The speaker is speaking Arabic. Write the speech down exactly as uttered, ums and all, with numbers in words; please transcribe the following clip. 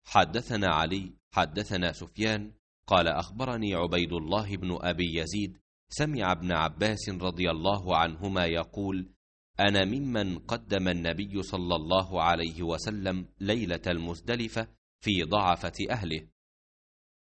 حدثنا علي حدثنا سفيان قال أخبرني عبيد الله بن أبي يزيد سمع ابن عباس رضي الله عنهما يقول: أنا ممن قدم النبي صلى الله عليه وسلم ليلة المزدلفة في ضعفة أهله،